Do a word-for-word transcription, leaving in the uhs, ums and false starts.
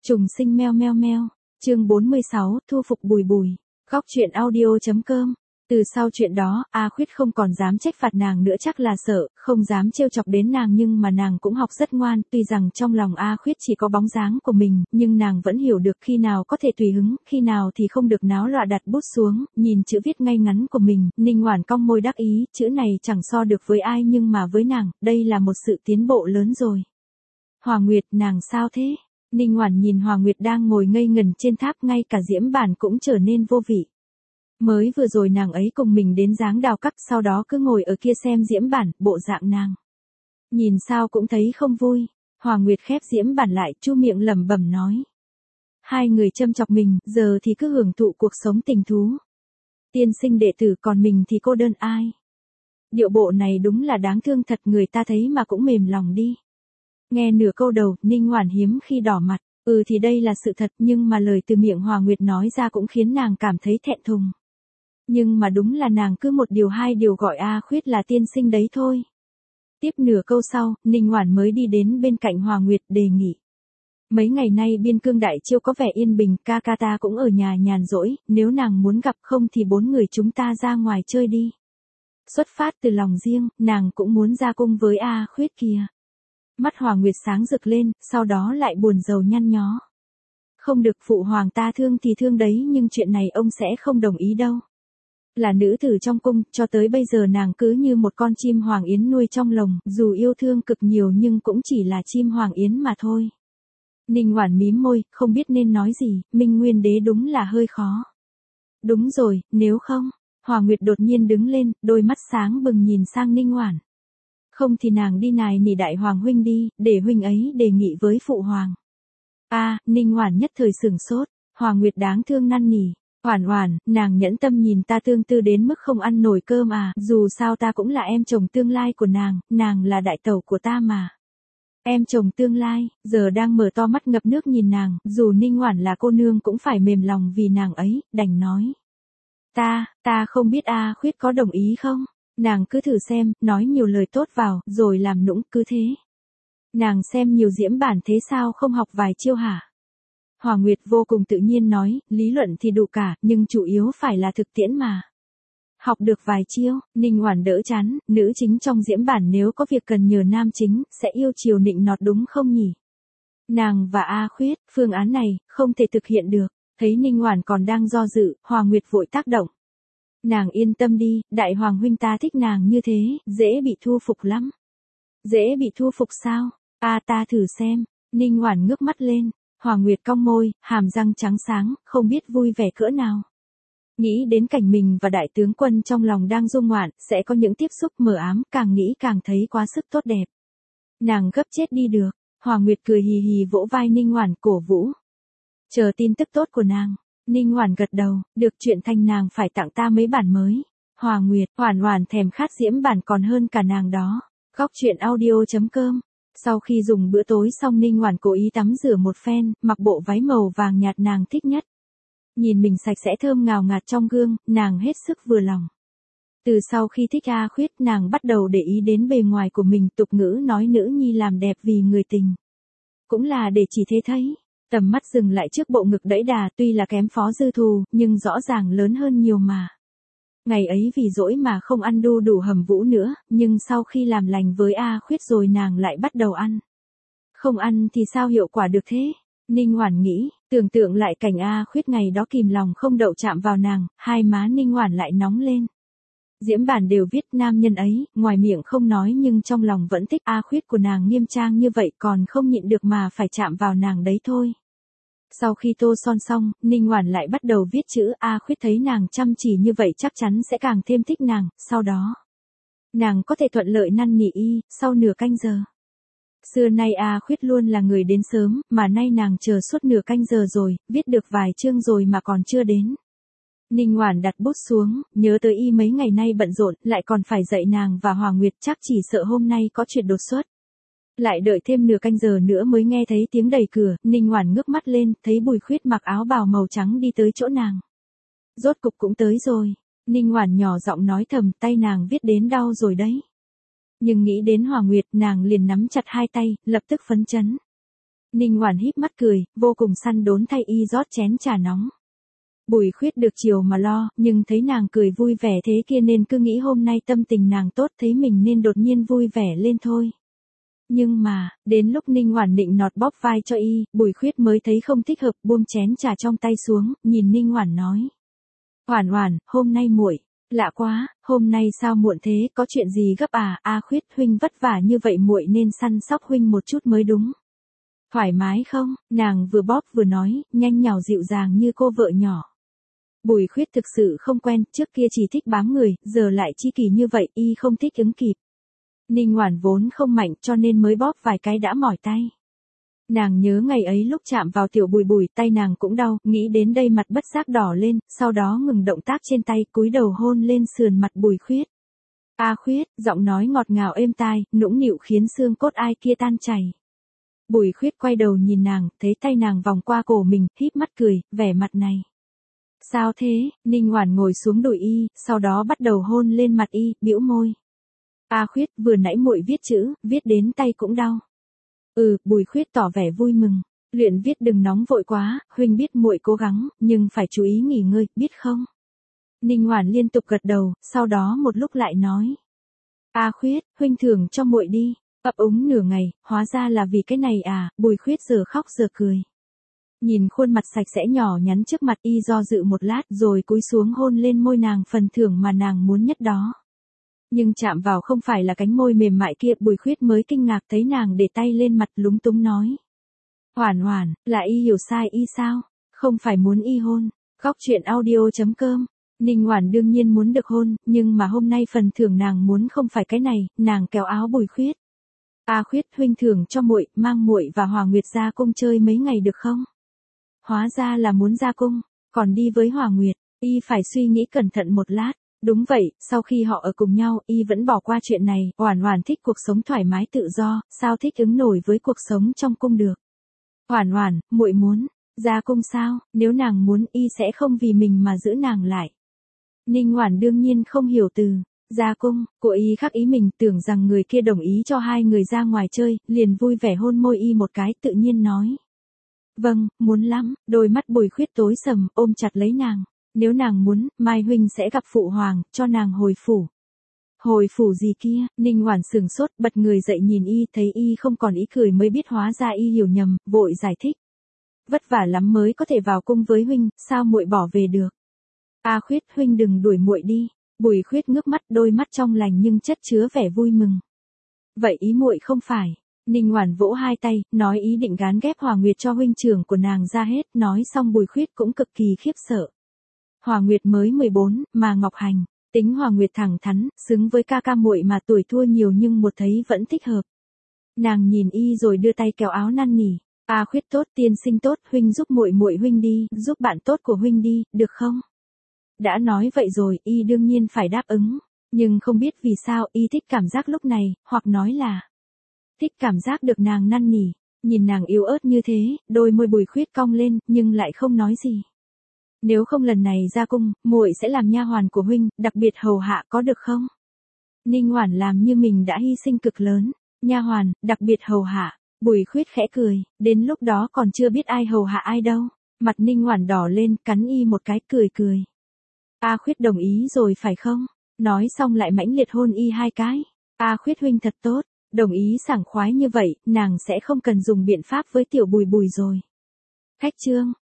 Trùng sinh meo meo meo, chương bốn mươi sáu, thu phục Bùi Bùi. Góc truyện audio.com. Từ sau chuyện đó, A Khuyết không còn dám trách phạt nàng nữa, chắc là sợ, không dám trêu chọc đến nàng, nhưng mà nàng cũng học rất ngoan, tuy rằng trong lòng A Khuyết chỉ có bóng dáng của mình, nhưng nàng vẫn hiểu được khi nào có thể tùy hứng, khi nào thì không được náo loạn. Đặt bút xuống, nhìn chữ viết ngay ngắn của mình, Ninh Oản cong môi đắc ý, chữ này chẳng so được với ai nhưng mà với nàng, đây là một sự tiến bộ lớn rồi. Hòa Nguyệt, nàng sao thế? Ninh Oản nhìn Hòa Nguyệt đang ngồi ngây ngần trên tháp, ngay cả diễm bản cũng trở nên vô vị. Mới vừa rồi nàng ấy cùng mình đến giáng đào các, sau đó cứ ngồi ở kia xem diễm bản, bộ dạng nàng nhìn sao cũng thấy không vui. Hòa Nguyệt khép diễm bản lại, chu miệng lẩm bẩm nói. Hai người châm chọc mình, giờ thì cứ hưởng thụ cuộc sống tình thú. Tiên sinh đệ tử, còn mình thì cô đơn ai? Điệu bộ này đúng là đáng thương thật, người ta thấy mà cũng mềm lòng đi. Nghe nửa câu đầu, Ninh Oản hiếm khi đỏ mặt. Ừ thì đây là sự thật, nhưng mà lời từ miệng Hòa Nguyệt nói ra cũng khiến nàng cảm thấy thẹn thùng. Nhưng mà đúng là nàng cứ một điều hai điều gọi A Khuyết là tiên sinh đấy thôi. Tiếp nửa câu sau, Ninh Oản mới đi đến bên cạnh Hòa Nguyệt đề nghị. Mấy ngày nay biên cương Đại Chiêu có vẻ yên bình, ca ca ta cũng ở nhà nhàn rỗi, nếu nàng muốn gặp không thì bốn người chúng ta ra ngoài chơi đi. Xuất phát từ lòng riêng, nàng cũng muốn ra cung với A Khuyết kìa. Mắt Hòa Nguyệt sáng rực lên, sau đó lại buồn rầu nhăn nhó. Không được, phụ hoàng ta thương thì thương đấy, nhưng chuyện này ông sẽ không đồng ý đâu. Là nữ tử trong cung, cho tới bây giờ nàng cứ như một con chim hoàng yến nuôi trong lồng, dù yêu thương cực nhiều nhưng cũng chỉ là chim hoàng yến mà thôi. Ninh Oản mím môi, không biết nên nói gì, Minh Nguyên Đế đúng là hơi khó. Đúng rồi, nếu không, Hòa Nguyệt đột nhiên đứng lên, đôi mắt sáng bừng nhìn sang Ninh Oản. Không thì nàng đi nài nỉ đại hoàng huynh đi, để huynh ấy đề nghị với phụ hoàng. A, à, Ninh Oản nhất thời sửng sốt, Hòa Nguyệt đáng thương năn nỉ. Oản Oản, nàng nhẫn tâm nhìn ta tương tư đến mức không ăn nổi cơm à, dù sao ta cũng là em chồng tương lai của nàng, nàng là đại tẩu của ta mà. Em chồng tương lai, giờ đang mở to mắt ngập nước nhìn nàng, dù Ninh Oản là cô nương cũng phải mềm lòng vì nàng ấy, đành nói. Ta, ta không biết A Khuyết có đồng ý không? Nàng cứ thử xem, nói nhiều lời tốt vào, rồi làm nũng, cứ thế. Nàng xem nhiều diễm bản thế sao không học vài chiêu hả? Hòa Nguyệt vô cùng tự nhiên nói, lý luận thì đủ cả, nhưng chủ yếu phải là thực tiễn mà. Học được vài chiêu, Ninh Oản đỡ chán, nữ chính trong diễm bản nếu có việc cần nhờ nam chính, sẽ yêu chiều nịnh nọt đúng không nhỉ? Nàng và A Khuyết, phương án này, không thể thực hiện được. Thấy Ninh Oản còn đang do dự, Hòa Nguyệt vội tác động. Nàng yên tâm đi, đại hoàng huynh ta thích nàng như thế, dễ bị thu phục lắm. Dễ bị thu phục sao? A à, ta thử xem. Ninh Oản ngước mắt lên, Hòa Nguyệt cong môi, hàm răng trắng sáng, không biết vui vẻ cỡ nào. Nghĩ đến cảnh mình và đại tướng quân trong lòng đang du ngoạn, sẽ có những tiếp xúc mờ ám, càng nghĩ càng thấy quá sức tốt đẹp. Nàng gấp chết đi được. Hòa Nguyệt cười hì hì vỗ vai Ninh Oản cổ vũ. Chờ tin tức tốt của nàng. Ninh Oản gật đầu, được, chuyện thành nàng phải tặng ta mấy bản mới. Hòa Nguyệt, Oản Oản thèm khát diễm bản còn hơn cả nàng đó. Góc truyện audio.com. Sau khi dùng bữa tối xong, Ninh Oản cố ý tắm rửa một phen, mặc bộ váy màu vàng nhạt nàng thích nhất. Nhìn mình sạch sẽ thơm ngào ngạt trong gương, nàng hết sức vừa lòng. Từ sau khi thích A Khuyết, nàng bắt đầu để ý đến bề ngoài của mình, tục ngữ nói nữ nhi làm đẹp vì người tình. Cũng là để chỉ thế thấy. Tầm mắt dừng lại trước bộ ngực đẫy đà, tuy là kém Phó Dư Thù, nhưng rõ ràng lớn hơn nhiều mà. Ngày ấy vì dỗi mà không ăn đu đủ hầm vũ nữa, nhưng sau khi làm lành với A Khuyết rồi nàng lại bắt đầu ăn. Không ăn thì sao hiệu quả được thế? Ninh Oản nghĩ, tưởng tượng lại cảnh A Khuyết ngày đó kìm lòng không đậu chạm vào nàng, hai má Ninh Oản lại nóng lên. Diễm bản đều viết nam nhân ấy, ngoài miệng không nói nhưng trong lòng vẫn thích. A Khuyết của nàng nghiêm trang như vậy còn không nhịn được mà phải chạm vào nàng đấy thôi. Sau khi tô son xong, Ninh Oản lại bắt đầu viết chữ. A Khuyết thấy nàng chăm chỉ như vậy chắc chắn sẽ càng thêm thích nàng, sau đó nàng có thể thuận lợi năn nỉ y, sau nửa canh giờ. Xưa nay A Khuyết luôn là người đến sớm, mà nay nàng chờ suốt nửa canh giờ rồi, viết được vài chương rồi mà còn chưa đến. Ninh Oản đặt bút xuống, nhớ tới y mấy ngày nay bận rộn, lại còn phải dạy nàng và Hòa Nguyệt, chắc chỉ sợ hôm nay có chuyện đột xuất. Lại đợi thêm nửa canh giờ nữa mới nghe thấy tiếng đẩy cửa, Ninh Oản ngước mắt lên, thấy Bùi Khuyết mặc áo bào màu trắng đi tới chỗ nàng. Rốt cục cũng tới rồi. Ninh Oản nhỏ giọng nói thầm, tay nàng viết đến đau rồi đấy. Nhưng nghĩ đến Hòa Nguyệt, nàng liền nắm chặt hai tay, lập tức phấn chấn. Ninh Oản híp mắt cười, vô cùng săn đốn thay y rót chén trà nóng. Bùi Khuyết được chiều mà lo, nhưng thấy nàng cười vui vẻ thế kia nên cứ nghĩ hôm nay tâm tình nàng tốt thấy mình nên đột nhiên vui vẻ lên thôi. Nhưng mà, đến lúc Ninh Oản định nọt bóp vai cho y, Bùi Khuyết mới thấy không thích hợp, buông chén trà trong tay xuống, nhìn Ninh Oản nói. Oản Oản, hôm nay muội, lạ quá, hôm nay sao muộn thế, có chuyện gì gấp à? A Khuyết, huynh vất vả như vậy muội nên săn sóc huynh một chút mới đúng. Thoải mái không? Nàng vừa bóp vừa nói, nhanh nhảu dịu dàng như cô vợ nhỏ. Bùi Khuyết thực sự không quen, trước kia chỉ thích bám người, giờ lại chi kỳ như vậy, y không thích ứng kịp. Ninh Oản vốn không mạnh cho nên mới bóp vài cái đã mỏi tay. Nàng nhớ ngày ấy lúc chạm vào tiểu Bùi Bùi tay nàng cũng đau, nghĩ đến đây mặt bất giác đỏ lên, sau đó ngừng động tác trên tay, cúi đầu hôn lên sườn mặt Bùi Khuyết. A Khuyết, giọng nói ngọt ngào êm tai, nũng nịu khiến xương cốt ai kia tan chảy. Bùi Khuyết quay đầu nhìn nàng, thấy tay nàng vòng qua cổ mình, híp mắt cười, vẻ mặt này. Sao thế? Ninh Oản ngồi xuống đùi y, sau đó bắt đầu hôn lên mặt y, bĩu môi. A Khuyết, vừa nãy muội viết chữ, viết đến tay cũng đau. Ừ, Bùi Khuyết tỏ vẻ vui mừng, luyện viết đừng nóng vội quá, huynh biết muội cố gắng, nhưng phải chú ý nghỉ ngơi, biết không? Ninh Oản liên tục gật đầu, sau đó một lúc lại nói. A Khuyết, huynh thưởng cho muội đi, ấp úng nửa ngày, hóa ra là vì cái này à? Bùi Khuyết giờ khóc giờ cười. Nhìn khuôn mặt sạch sẽ nhỏ nhắn trước mặt y do dự một lát rồi cúi xuống hôn lên môi nàng phần thưởng mà nàng muốn nhất đó. Nhưng chạm vào không phải là cánh môi mềm mại kia, Bùi Khuyết mới kinh ngạc thấy nàng để tay lên mặt lúng túng nói. Oản Oản, là y hiểu sai y sao? Không phải muốn y hôn. Góc truyện audio chấm com. Ninh Oản đương nhiên muốn được hôn, nhưng mà hôm nay phần thưởng nàng muốn không phải cái này, nàng kéo áo Bùi Khuyết. A Khuyết, huynh thưởng cho muội, mang muội và Hòa Nguyệt ra cung chơi mấy ngày được không? Hóa ra là muốn ra cung, còn đi với Hòa Nguyệt, y phải suy nghĩ cẩn thận một lát. Đúng vậy, sau khi họ ở cùng nhau, y vẫn bỏ qua chuyện này, Oản Oản thích cuộc sống thoải mái tự do, sao thích ứng nổi với cuộc sống trong cung được. Oản Oản, muội muốn ra cung sao? Nếu nàng muốn, y sẽ không vì mình mà giữ nàng lại. Ninh Oản đương nhiên không hiểu từ ra cung của y khác ý mình, tưởng rằng người kia đồng ý cho hai người ra ngoài chơi, liền vui vẻ hôn môi y một cái, tự nhiên nói. Vâng, muốn lắm. Đôi mắt Bùi Khuyết tối sầm, ôm chặt lấy nàng. Nếu nàng muốn, Mai huynh sẽ gặp phụ hoàng, cho nàng hồi phủ. Hồi phủ gì kia? Ninh Oản sững sốt, bật người dậy nhìn y, thấy y không còn ý cười mới biết hóa ra y hiểu nhầm, vội giải thích. Vất vả lắm mới có thể vào cung với huynh, sao muội bỏ về được? A Khuyết, huynh đừng đuổi muội đi. Bùi Khuyết ngước mắt, đôi mắt trong lành nhưng chất chứa vẻ vui mừng. Vậy ý muội không phải? Ninh Oản vỗ hai tay, nói ý định gán ghép Hòa Nguyệt cho huynh trưởng của nàng ra hết, nói xong Bùi Khuyết cũng cực kỳ khiếp sợ. Hòa Nguyệt mới mười bốn, mà Ngọc Hành, tính Hòa Nguyệt thẳng thắn, xứng với ca ca muội mà tuổi thua nhiều nhưng một thấy vẫn thích hợp. Nàng nhìn y rồi đưa tay kéo áo năn nỉ, A Khuyết tốt, tiên sinh tốt, huynh giúp muội muội huynh đi, giúp bạn tốt của huynh đi, được không? Đã nói vậy rồi, y đương nhiên phải đáp ứng, nhưng không biết vì sao y thích cảm giác lúc này, hoặc nói là thích cảm giác được nàng năn nỉ, nhìn nàng yếu ớt như thế, đôi môi Bùi Khuyết cong lên, nhưng lại không nói gì. Nếu không lần này ra cung, muội sẽ làm nha hoàn của huynh, đặc biệt hầu hạ có được không? Ninh Oản làm như mình đã hy sinh cực lớn, nha hoàn, đặc biệt hầu hạ, Bùi Khuyết khẽ cười, đến lúc đó còn chưa biết ai hầu hạ ai đâu. Mặt Ninh Oản đỏ lên, cắn y một cái, cười cười. A Khuyết đồng ý rồi phải không? Nói xong lại mãnh liệt hôn y hai cái. A Khuyết huynh thật tốt, đồng ý sảng khoái như vậy, nàng sẽ không cần dùng biện pháp với tiểu Bùi Bùi rồi. Khách trương